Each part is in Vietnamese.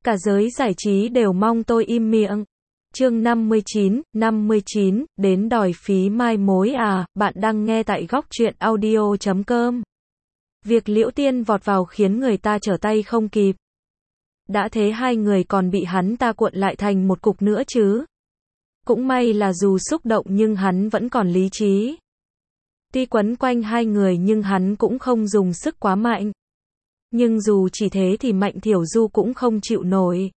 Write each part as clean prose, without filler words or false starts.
Cả giới giải trí đều mong tôi im miệng. Chương 59, đến đòi phí mai mối à, bạn đang nghe tại góc truyện audio.com. Việc Liễu Tiên vọt vào khiến người ta trở tay không kịp. Đã thế hai người còn bị hắn ta cuộn lại thành một cục nữa chứ. Cũng may là dù xúc động nhưng hắn vẫn còn lý trí. Tuy quấn quanh hai người nhưng hắn cũng không dùng sức quá mạnh. Nhưng dù chỉ thế thì Mạnh Thiểu Du cũng không chịu nổi.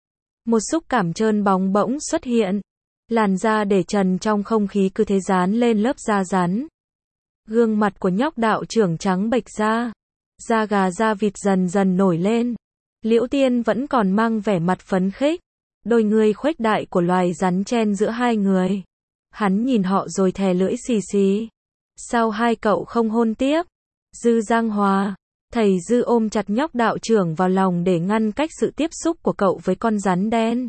Một xúc cảm trơn bóng bỗng xuất hiện. Làn da để trần trong không khí cứ thế dán lên lớp da rắn. Gương mặt của nhóc đạo trưởng trắng bệch ra. Da gà da vịt dần dần nổi lên. Liễu Tiên vẫn còn mang vẻ mặt phấn khích. Đôi người khuếch đại của loài rắn chen giữa hai người. Hắn nhìn họ rồi thè lưỡi xì xì. Sao hai cậu không hôn tiếp? Dư Giang Hòa. Thầy Dư ôm chặt nhóc đạo trưởng vào lòng để ngăn cách sự tiếp xúc của cậu với con rắn đen.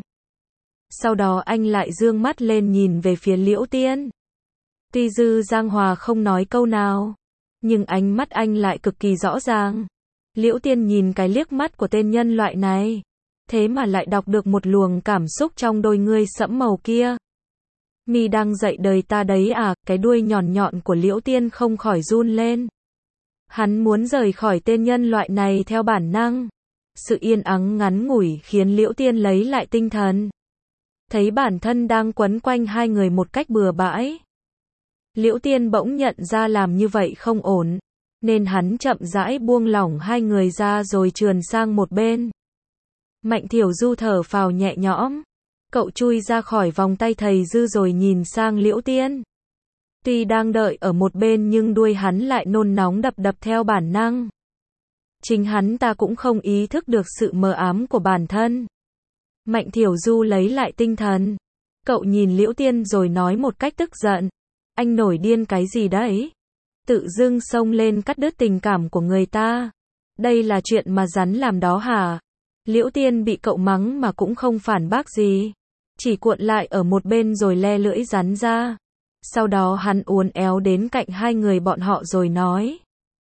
Sau đó anh lại dương mắt lên nhìn về phía Liễu Tiên. Tuy Dư Giang Hòa không nói câu nào, nhưng ánh mắt anh lại cực kỳ rõ ràng. Liễu Tiên nhìn cái liếc mắt của tên nhân loại này, thế mà lại đọc được một luồng cảm xúc trong đôi ngươi sẫm màu kia. Mi đang dạy đời ta đấy à, cái đuôi nhọn nhọn của Liễu Tiên không khỏi run lên. Hắn muốn rời khỏi tên nhân loại này theo bản năng. Sự yên ắng ngắn ngủi khiến Liễu Tiên lấy lại tinh thần. Thấy bản thân đang quấn quanh hai người một cách bừa bãi. Liễu Tiên bỗng nhận ra làm như vậy không ổn. Nên hắn chậm rãi buông lỏng hai người ra rồi trườn sang một bên. Mạnh Thiểu Du thở phào nhẹ nhõm. Cậu chui ra khỏi vòng tay thầy Dư rồi nhìn sang Liễu Tiên. Tuy đang đợi ở một bên nhưng đuôi hắn lại nôn nóng đập đập theo bản năng. Chính hắn ta cũng không ý thức được sự mờ ám của bản thân. Mạnh Thiểu Du lấy lại tinh thần. Cậu nhìn Liễu Tiên rồi nói một cách tức giận. Anh nổi điên cái gì đấy? Tự dưng xông lên cắt đứt tình cảm của người ta. Đây là chuyện mà rắn làm đó hả? Liễu Tiên bị cậu mắng mà cũng không phản bác gì. Chỉ cuộn lại ở một bên rồi le lưỡi rắn ra. Sau đó hắn uốn éo đến cạnh hai người bọn họ rồi nói.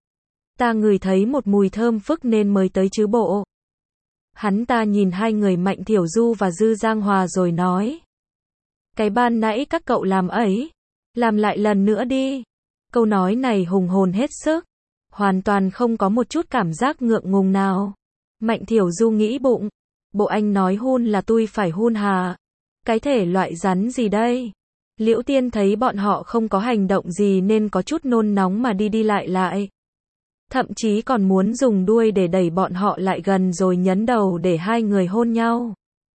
Ta ngửi thấy một mùi thơm phức nên mới tới chứ bộ. Hắn ta nhìn hai người Mạnh Thiểu Du và Dư Giang Hòa rồi nói. Cái ban nãy các cậu làm ấy. Làm lại lần nữa đi. Câu nói này hùng hồn hết sức. Hoàn toàn không có một chút cảm giác ngượng ngùng nào. Mạnh Thiểu Du nghĩ bụng. Bộ anh nói hun là tôi phải hun hà. Cái thể loại rắn gì đây? Liễu Tiên thấy bọn họ không có hành động gì nên có chút nôn nóng mà đi lại. Thậm chí còn muốn dùng đuôi để đẩy bọn họ lại gần rồi nhấn đầu để hai người hôn nhau.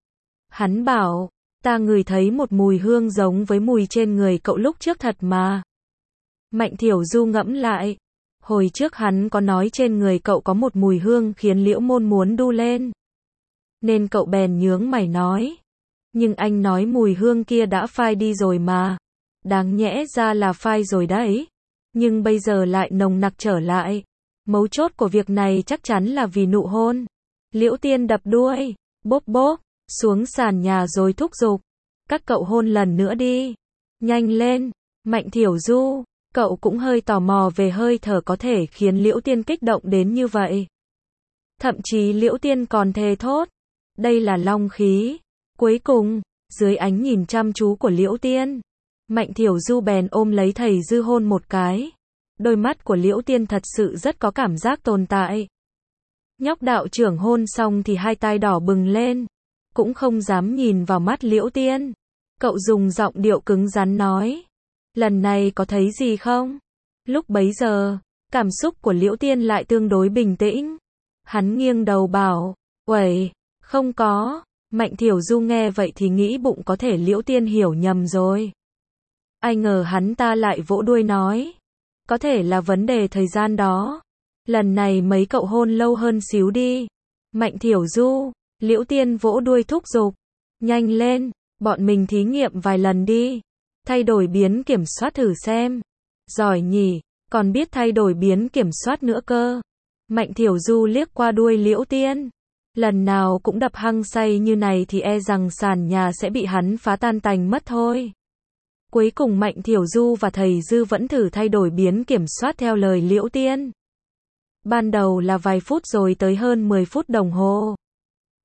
Hắn bảo, ta ngửi thấy một mùi hương giống với mùi trên người cậu lúc trước thật mà. Mạnh Thiểu Du ngẫm lại. Hồi trước hắn có nói trên người cậu có một mùi hương khiến Liễu Môn muốn đu lên. Nên cậu bèn nhướng mày nói. Nhưng anh nói mùi hương kia đã phai đi rồi mà. Đáng nhẽ ra là phai rồi đấy. Nhưng bây giờ lại nồng nặc trở lại. Mấu chốt của việc này chắc chắn là vì nụ hôn. Liễu Tiên đập đuôi, bốp bốp, xuống sàn nhà rồi thúc giục. Các cậu hôn lần nữa đi. Nhanh lên, Mạnh Thiểu Du. Cậu cũng hơi tò mò về hơi thở có thể khiến Liễu Tiên kích động đến như vậy. Thậm chí Liễu Tiên còn thề thốt. Đây là long khí. Cuối cùng, dưới ánh nhìn chăm chú của Liễu Tiên, Mạnh Thiểu Du bèn ôm lấy thầy Dư hôn một cái. Đôi mắt của Liễu Tiên thật sự rất có cảm giác tồn tại. Nhóc đạo trưởng hôn xong thì hai tai đỏ bừng lên. Cũng không dám nhìn vào mắt Liễu Tiên. Cậu dùng giọng điệu cứng rắn nói. Lần này có thấy gì không? Lúc bấy giờ, cảm xúc của Liễu Tiên lại tương đối bình tĩnh. Hắn nghiêng đầu bảo, uầy, không có. Mạnh Thiểu Du nghe vậy thì nghĩ bụng có thể Liễu Tiên hiểu nhầm rồi. Ai ngờ hắn ta lại vỗ đuôi nói. Có thể là vấn đề thời gian đó. Lần này mấy cậu hôn lâu hơn xíu đi. Mạnh Thiểu Du, Liễu Tiên vỗ đuôi thúc giục. Nhanh lên, bọn mình thí nghiệm vài lần đi. Thay đổi biến kiểm soát thử xem. Giỏi nhỉ, còn biết thay đổi biến kiểm soát nữa cơ. Mạnh Thiểu Du liếc qua đuôi Liễu Tiên. Lần nào cũng đập hăng say như này thì e rằng sàn nhà sẽ bị hắn phá tan tành mất thôi. Cuối cùng Mạnh Thiểu Du và thầy Dư vẫn thử thay đổi biến kiểm soát theo lời Liễu Tiên. Ban đầu là vài phút rồi tới hơn 10 phút đồng hồ.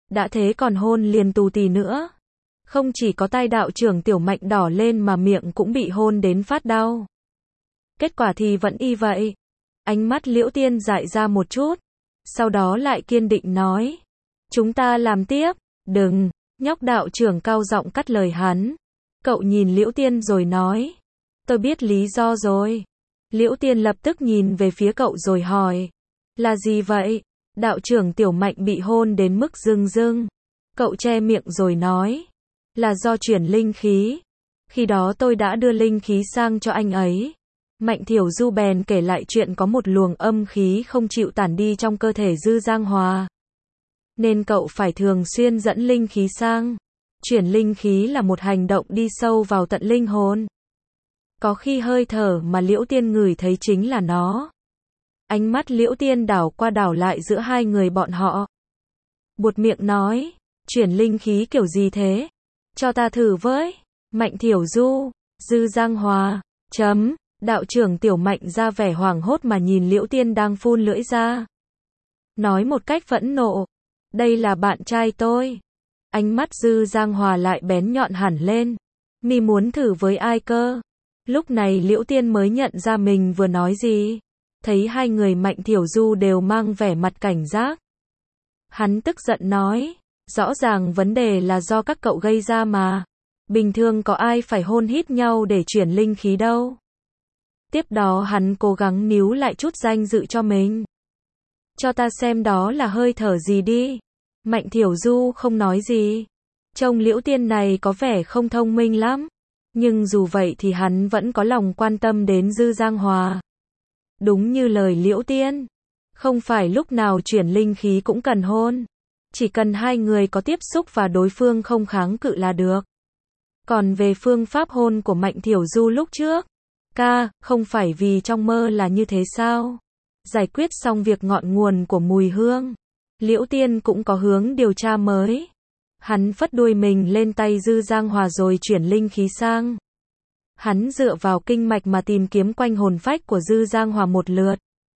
Đã thế còn hôn liền tù tì nữa. Không chỉ có tai đạo trưởng Tiểu Mạnh đỏ lên mà miệng cũng bị hôn đến phát đau. Kết quả thì vẫn y vậy. Ánh mắt Liễu Tiên dại ra một chút. Sau đó lại kiên định nói. Chúng ta làm tiếp. Đừng. Nhóc đạo trưởng cao giọng cắt lời hắn. Cậu nhìn Liễu Tiên rồi nói. Tôi biết lý do rồi. Liễu Tiên lập tức nhìn về phía cậu rồi hỏi. Là gì vậy? Đạo trưởng Tiểu Mạnh bị hôn đến mức rưng rưng. Cậu che miệng rồi nói. Là do chuyển linh khí. Khi đó tôi đã đưa linh khí sang cho anh ấy. Mạnh Thiểu Du bèn kể lại chuyện có một luồng âm khí không chịu tản đi trong cơ thể Dư Giang Hòa. Nên cậu phải thường xuyên dẫn linh khí sang. Chuyển linh khí là một hành động đi sâu vào tận linh hồn. Có khi hơi thở mà Liễu Tiên ngửi thấy chính là nó. Ánh mắt Liễu Tiên đảo qua đảo lại giữa hai người bọn họ. Buột miệng nói, chuyển linh khí kiểu gì thế? Cho ta thử với. Mạnh Thiểu Du, Dư Giang Hòa, đạo trưởng Tiểu Mạnh ra vẻ hoảng hốt mà nhìn Liễu Tiên đang phun lưỡi ra. Nói một cách phẫn nộ, đây là bạn trai tôi. Ánh mắt Dư Giang Hòa lại bén nhọn hẳn lên. Mi muốn thử với ai cơ? Lúc này Liễu Tiên mới nhận ra mình vừa nói gì. Thấy hai người Mạnh Thiểu Du đều mang vẻ mặt cảnh giác. Hắn tức giận nói, rõ ràng vấn đề là do các cậu gây ra mà. Bình thường có ai phải hôn hít nhau để chuyển linh khí đâu. Tiếp đó hắn cố gắng níu lại chút danh dự cho mình. Cho ta xem đó là hơi thở gì đi. Mạnh Thiểu Du không nói gì. Trông Liễu Tiên này có vẻ không thông minh lắm. Nhưng dù vậy thì hắn vẫn có lòng quan tâm đến Dư Giang Hòa. Đúng như lời Liễu Tiên. Không phải lúc nào chuyển linh khí cũng cần hôn. Chỉ cần hai người có tiếp xúc và đối phương không kháng cự là được. Còn về phương pháp hôn của Mạnh Thiểu Du lúc trước. Không phải vì trong mơ là như thế sao? Giải quyết xong việc ngọn nguồn của mùi hương. Liễu Tiên cũng có hướng điều tra mới. Hắn phất đuôi mình lên tay Dư Giang Hòa rồi chuyển linh khí sang. Hắn dựa vào kinh mạch mà tìm kiếm quanh hồn phách của Dư Giang Hòa một lượt.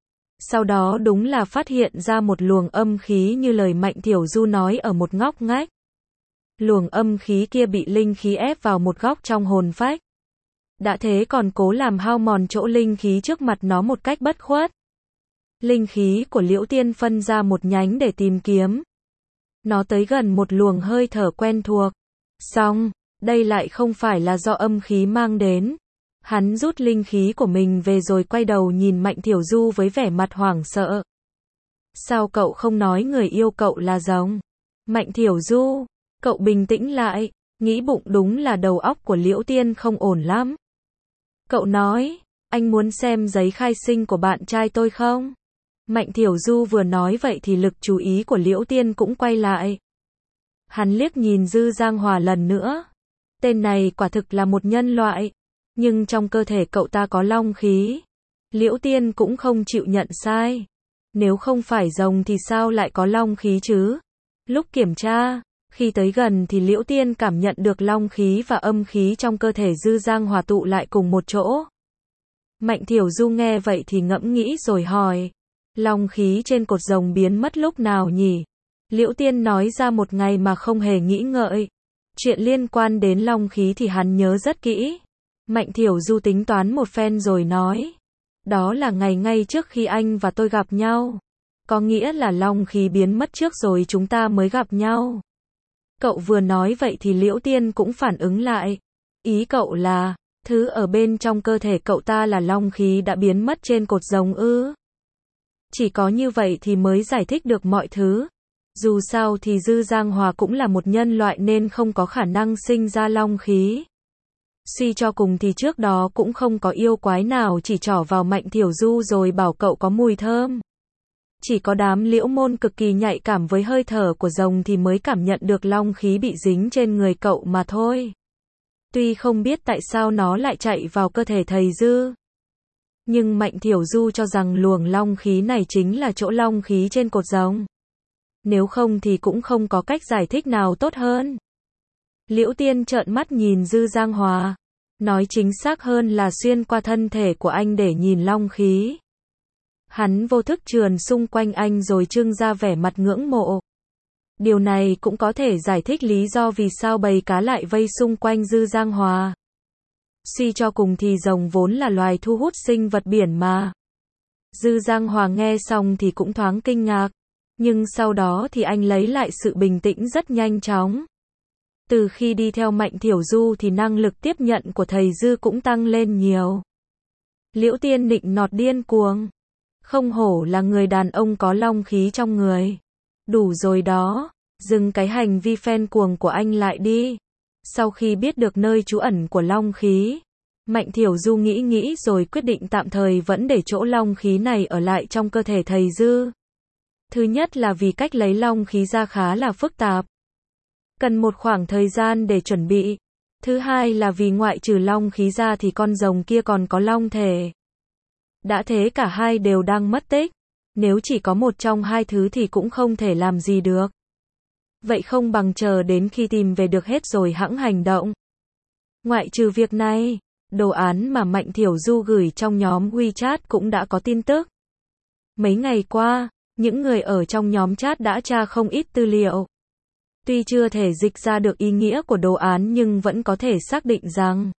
Sau đó đúng là phát hiện ra một luồng âm khí như lời Mạnh Thiểu Du nói ở một ngóc ngách. Luồng âm khí kia bị linh khí ép vào một góc trong hồn phách. Đã thế còn cố làm hao mòn chỗ linh khí trước mặt nó một cách bất khuất. Linh khí của Liễu Tiên phân ra một nhánh để tìm kiếm. Nó tới gần một luồng hơi thở quen thuộc. Xong, đây lại không phải là do âm khí mang đến. Hắn rút linh khí của mình về rồi quay đầu nhìn Mạnh Thiểu Du với vẻ mặt hoảng sợ. Sao cậu không nói người yêu cậu là rồng? Mạnh Thiểu Du, cậu bình tĩnh lại, nghĩ bụng đúng là đầu óc của Liễu Tiên không ổn lắm. Cậu nói, anh muốn xem giấy khai sinh của bạn trai tôi không? Mạnh Thiểu Du vừa nói vậy thì lực chú ý của Liễu Tiên cũng quay lại. Hắn liếc nhìn Dư Giang Hòa lần nữa. Tên này quả thực là một nhân loại. Nhưng trong cơ thể cậu ta có long khí. Liễu Tiên cũng không chịu nhận sai. Nếu không phải rồng thì sao lại có long khí chứ? Lúc kiểm tra, khi tới gần thì Liễu Tiên cảm nhận được long khí và âm khí trong cơ thể Dư Giang Hòa tụ lại cùng một chỗ. Mạnh Thiểu Du nghe vậy thì ngẫm nghĩ rồi hỏi. Long khí trên cột rồng biến mất lúc nào nhỉ? Liễu Tiên nói ra một ngày mà không hề nghĩ ngợi. Chuyện liên quan đến long khí thì hắn nhớ rất kỹ. Mạnh Thiểu Du tính toán một phen rồi nói. Đó là ngày ngay trước khi anh và tôi gặp nhau. Có nghĩa là long khí biến mất trước rồi chúng ta mới gặp nhau. Cậu vừa nói vậy thì Liễu Tiên cũng phản ứng lại. Ý cậu là, thứ ở bên trong cơ thể cậu ta là long khí đã biến mất trên cột rồng ư? Chỉ có như vậy thì mới giải thích được mọi thứ. Dù sao thì Dư Giang Hòa cũng là một nhân loại nên không có khả năng sinh ra long khí. Suy cho cùng thì trước đó cũng không có yêu quái nào chỉ trỏ vào Mạnh Thiểu Du rồi bảo cậu có mùi thơm. Chỉ có đám liễu môn cực kỳ nhạy cảm với hơi thở của rồng thì mới cảm nhận được long khí bị dính trên người cậu mà thôi. Tuy không biết tại sao nó lại chạy vào cơ thể thầy Dư. Nhưng Mạnh Thiểu Du cho rằng luồng long khí này chính là chỗ long khí trên cột rồng. Nếu không thì cũng không có cách giải thích nào tốt hơn. Liễu Tiên trợn mắt nhìn Dư Giang Hòa. Nói chính xác hơn là xuyên qua thân thể của anh để nhìn long khí. Hắn vô thức trườn xung quanh anh rồi trưng ra vẻ mặt ngưỡng mộ. Điều này cũng có thể giải thích lý do vì sao bầy cá lại vây xung quanh Dư Giang Hòa. Suy cho cùng thì rồng vốn là loài thu hút sinh vật biển mà. Dư Giang Hòa nghe xong thì cũng thoáng kinh ngạc. Nhưng sau đó thì anh lấy lại sự bình tĩnh rất nhanh chóng. Từ khi đi theo Mạnh Thiểu Du thì năng lực tiếp nhận của thầy Dư cũng tăng lên nhiều. Liễu Tiên nịnh nọt điên cuồng. Không hổ là người đàn ông có long khí trong người. Đủ rồi đó, dừng cái hành vi phen cuồng của anh lại đi. Sau khi biết được nơi trú ẩn của long khí, Mạnh Thiểu Du nghĩ rồi quyết định tạm thời vẫn để chỗ long khí này ở lại trong cơ thể thầy Dư. Thứ nhất là vì cách lấy long khí ra khá là phức tạp. Cần một khoảng thời gian để chuẩn bị. Thứ hai là vì ngoại trừ long khí ra thì con rồng kia còn có long thể. Đã thế cả hai đều đang mất tích. Nếu chỉ có một trong hai thứ thì cũng không thể làm gì được. Vậy không bằng chờ đến khi tìm về được hết rồi hẵng hành động. Ngoại trừ việc này, đồ án mà Mạnh Thiểu Du gửi trong nhóm WeChat cũng đã có tin tức. Mấy ngày qua, những người ở trong nhóm chat đã tra không ít tư liệu. Tuy chưa thể dịch ra được ý nghĩa của đồ án nhưng vẫn có thể xác định rằng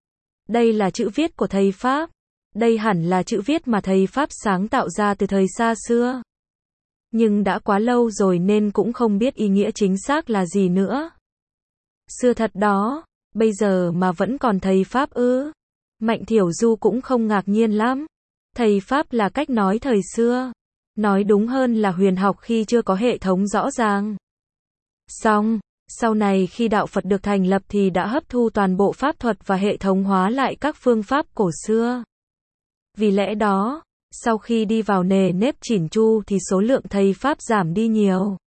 đây là chữ viết của thầy Pháp. Đây hẳn là chữ viết mà thầy Pháp sáng tạo ra từ thời xa xưa. Nhưng đã quá lâu rồi nên cũng không biết ý nghĩa chính xác là gì nữa. Xưa thật đó, bây giờ mà vẫn còn thầy Pháp ư? Mạnh Thiểu Du cũng không ngạc nhiên lắm. Thầy Pháp là cách nói thời xưa. Nói đúng hơn là huyền học khi chưa có hệ thống rõ ràng. Xong, sau này khi đạo Phật được thành lập thì đã hấp thu toàn bộ pháp thuật và hệ thống hóa lại các phương pháp cổ xưa. Vì lẽ đó, sau khi đi vào nề nếp chỉn chu thì số lượng thầy Pháp giảm đi nhiều.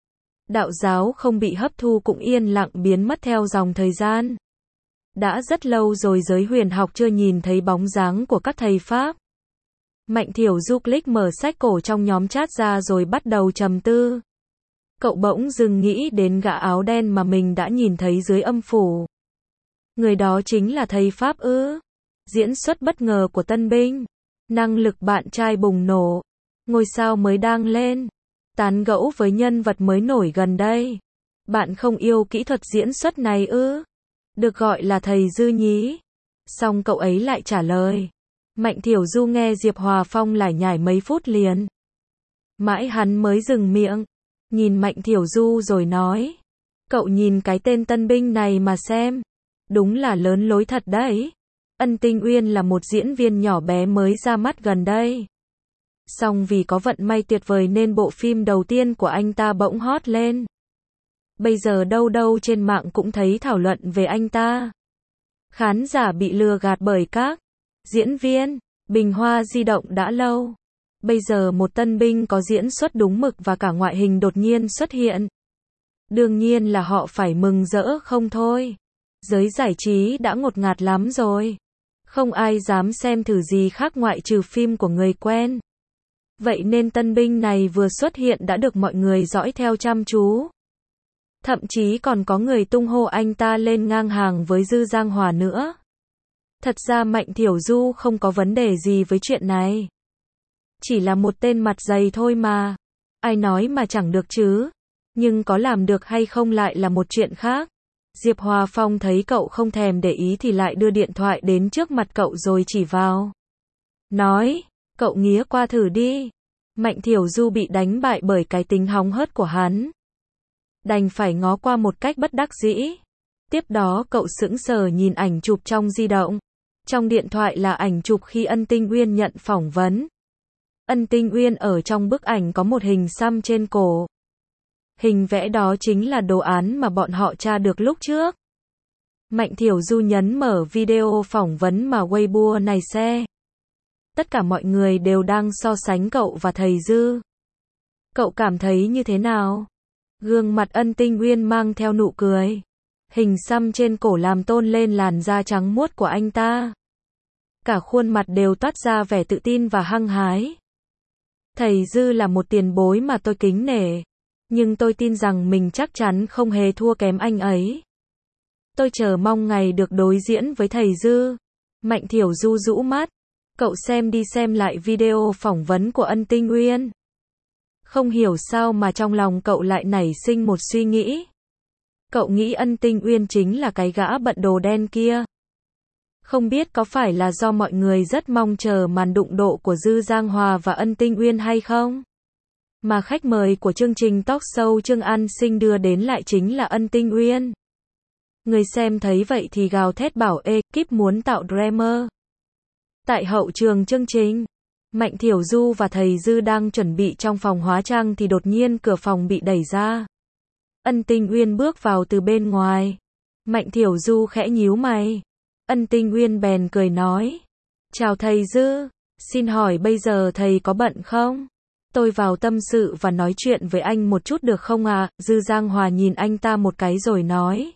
Đạo giáo không bị hấp thu cũng yên lặng biến mất theo dòng thời gian. Đã rất lâu rồi giới huyền học chưa nhìn thấy bóng dáng của các thầy Pháp. Mạnh Thiểu Du click mở sách cổ trong nhóm chat ra rồi bắt đầu trầm tư. Cậu bỗng dưng nghĩ đến gã áo đen mà mình đã nhìn thấy dưới âm phủ. Người đó chính là thầy Pháp ư? Diễn xuất bất ngờ của tân binh. Năng lực bạn trai bùng nổ. Ngôi sao mới đang lên. Tán gẫu với nhân vật mới nổi gần đây. Bạn không yêu kỹ thuật diễn xuất này ư? Được gọi là thầy Dư nhí. Xong cậu ấy lại trả lời. Mạnh Thiểu Du nghe Diệp Hòa Phong lải nhải mấy phút liền. Mãi hắn mới dừng miệng. Nhìn Mạnh Thiểu Du rồi nói. Cậu nhìn cái tên tân binh này mà xem. Đúng là lớn lối thật đấy. Ân Tinh Uyên là một diễn viên nhỏ bé mới ra mắt gần đây. Song vì có vận may tuyệt vời nên bộ phim đầu tiên của anh ta bỗng hot lên. Bây giờ đâu đâu trên mạng cũng thấy thảo luận về anh ta. Khán giả bị lừa gạt bởi các diễn viên, bình hoa di động đã lâu. Bây giờ một tân binh có diễn xuất đúng mực và cả ngoại hình đột nhiên xuất hiện. Đương nhiên là họ phải mừng rỡ không thôi. Giới giải trí đã ngột ngạt lắm rồi. Không ai dám xem thử gì khác ngoại trừ phim của người quen. Vậy nên tân binh này vừa xuất hiện đã được mọi người dõi theo chăm chú. Thậm chí còn có người tung hô anh ta lên ngang hàng với Dư Giang Hòa nữa. Thật ra Mạnh Thiểu Du không có vấn đề gì với chuyện này. Chỉ là một tên mặt dày thôi mà. Ai nói mà chẳng được chứ. Nhưng có làm được hay không lại là một chuyện khác. Diệp Hòa Phong thấy cậu không thèm để ý thì lại đưa điện thoại đến trước mặt cậu rồi chỉ vào. Nói, cậu nghía qua thử đi. Mạnh Thiểu Du bị đánh bại bởi cái tính hóng hớt của hắn. Đành phải ngó qua một cách bất đắc dĩ. Tiếp đó cậu sững sờ nhìn ảnh chụp trong di động. Trong điện thoại là ảnh chụp khi Ân Tinh Uyên nhận phỏng vấn. Ân Tinh Uyên ở trong bức ảnh có một hình xăm trên cổ. Hình vẽ đó chính là đồ án mà bọn họ tra được lúc trước. Mạnh Thiểu Du nhấn mở video phỏng vấn mà Weibo này xe. Tất cả mọi người đều đang so sánh cậu và thầy Dư. Cậu cảm thấy như thế nào? Gương mặt Ân Tinh Uyên mang theo nụ cười. Hình xăm trên cổ làm tôn lên làn da trắng muốt của anh ta. Cả khuôn mặt đều toát ra vẻ tự tin và hăng hái. Thầy Dư là một tiền bối mà tôi kính nể. Nhưng tôi tin rằng mình chắc chắn không hề thua kém anh ấy. Tôi chờ mong ngày được đối diễn với thầy Dư. Mạnh Thiểu Du rũ mắt. Cậu xem đi xem lại video phỏng vấn của Ân Tinh Uyên. Không hiểu sao mà trong lòng cậu lại nảy sinh một suy nghĩ. Cậu nghĩ Ân Tinh Uyên chính là cái gã bận đồ đen kia. Không biết có phải là do mọi người rất mong chờ màn đụng độ của Dư Giang Hòa và Ân Tinh Uyên hay không? Mà khách mời của chương trình talk show Trương An Sinh đưa đến lại chính là Ân Tinh Uyên. Người xem thấy vậy thì gào thét bảo ekip muốn tạo drama. Tại hậu trường chương trình, Mạnh Thiểu Du và thầy Dư đang chuẩn bị trong phòng hóa trang thì đột nhiên cửa phòng bị đẩy ra. Ân Tinh Uyên bước vào từ bên ngoài. Mạnh Thiểu Du khẽ nhíu mày. Ân Tinh Uyên bèn cười nói. Chào thầy Dư, xin hỏi bây giờ thầy có bận không? Tôi vào tâm sự và nói chuyện với anh một chút được không ạ? Dư Giang Hòa nhìn anh ta một cái rồi nói.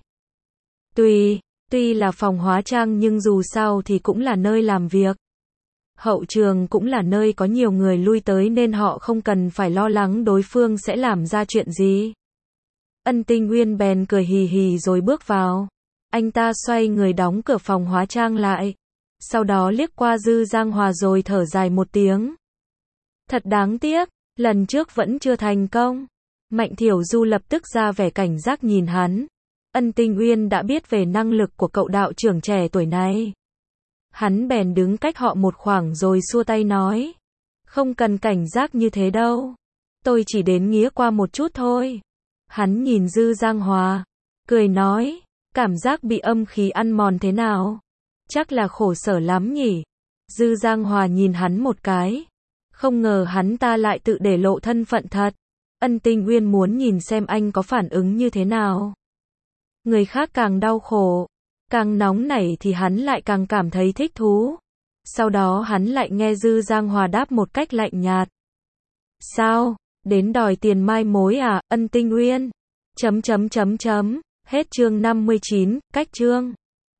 Tuy là phòng hóa trang nhưng dù sao thì cũng là nơi làm việc. Hậu trường cũng là nơi có nhiều người lui tới nên họ không cần phải lo lắng đối phương sẽ làm ra chuyện gì. Ân Tinh Uyên bèn cười hì hì rồi bước vào. Anh ta xoay người đóng cửa phòng hóa trang lại. Sau đó liếc qua Dư Giang Hòa rồi thở dài một tiếng. Thật đáng tiếc, lần trước vẫn chưa thành công. Mạnh Thiểu Du lập tức ra vẻ cảnh giác nhìn hắn. Ân Tinh Uyên đã biết về năng lực của cậu đạo trưởng trẻ tuổi này. Hắn bèn đứng cách họ một khoảng rồi xua tay nói. Không cần cảnh giác như thế đâu. Tôi chỉ đến nghía qua một chút thôi. Hắn nhìn Dư Giang Hòa, cười nói. Cảm giác bị âm khí ăn mòn thế nào? Chắc là khổ sở lắm nhỉ? Dư Giang Hòa nhìn hắn một cái. Không ngờ hắn ta lại tự để lộ thân phận thật. Ân Tinh Uyên muốn nhìn xem anh có phản ứng như thế nào. Người khác càng đau khổ, càng nóng nảy thì hắn lại càng cảm thấy thích thú. Sau đó hắn lại nghe Dư Giang Hòa đáp một cách lạnh nhạt. Sao? Đến đòi tiền mai mối à, Ân Tinh Uyên? Hết chương 59, cách chương.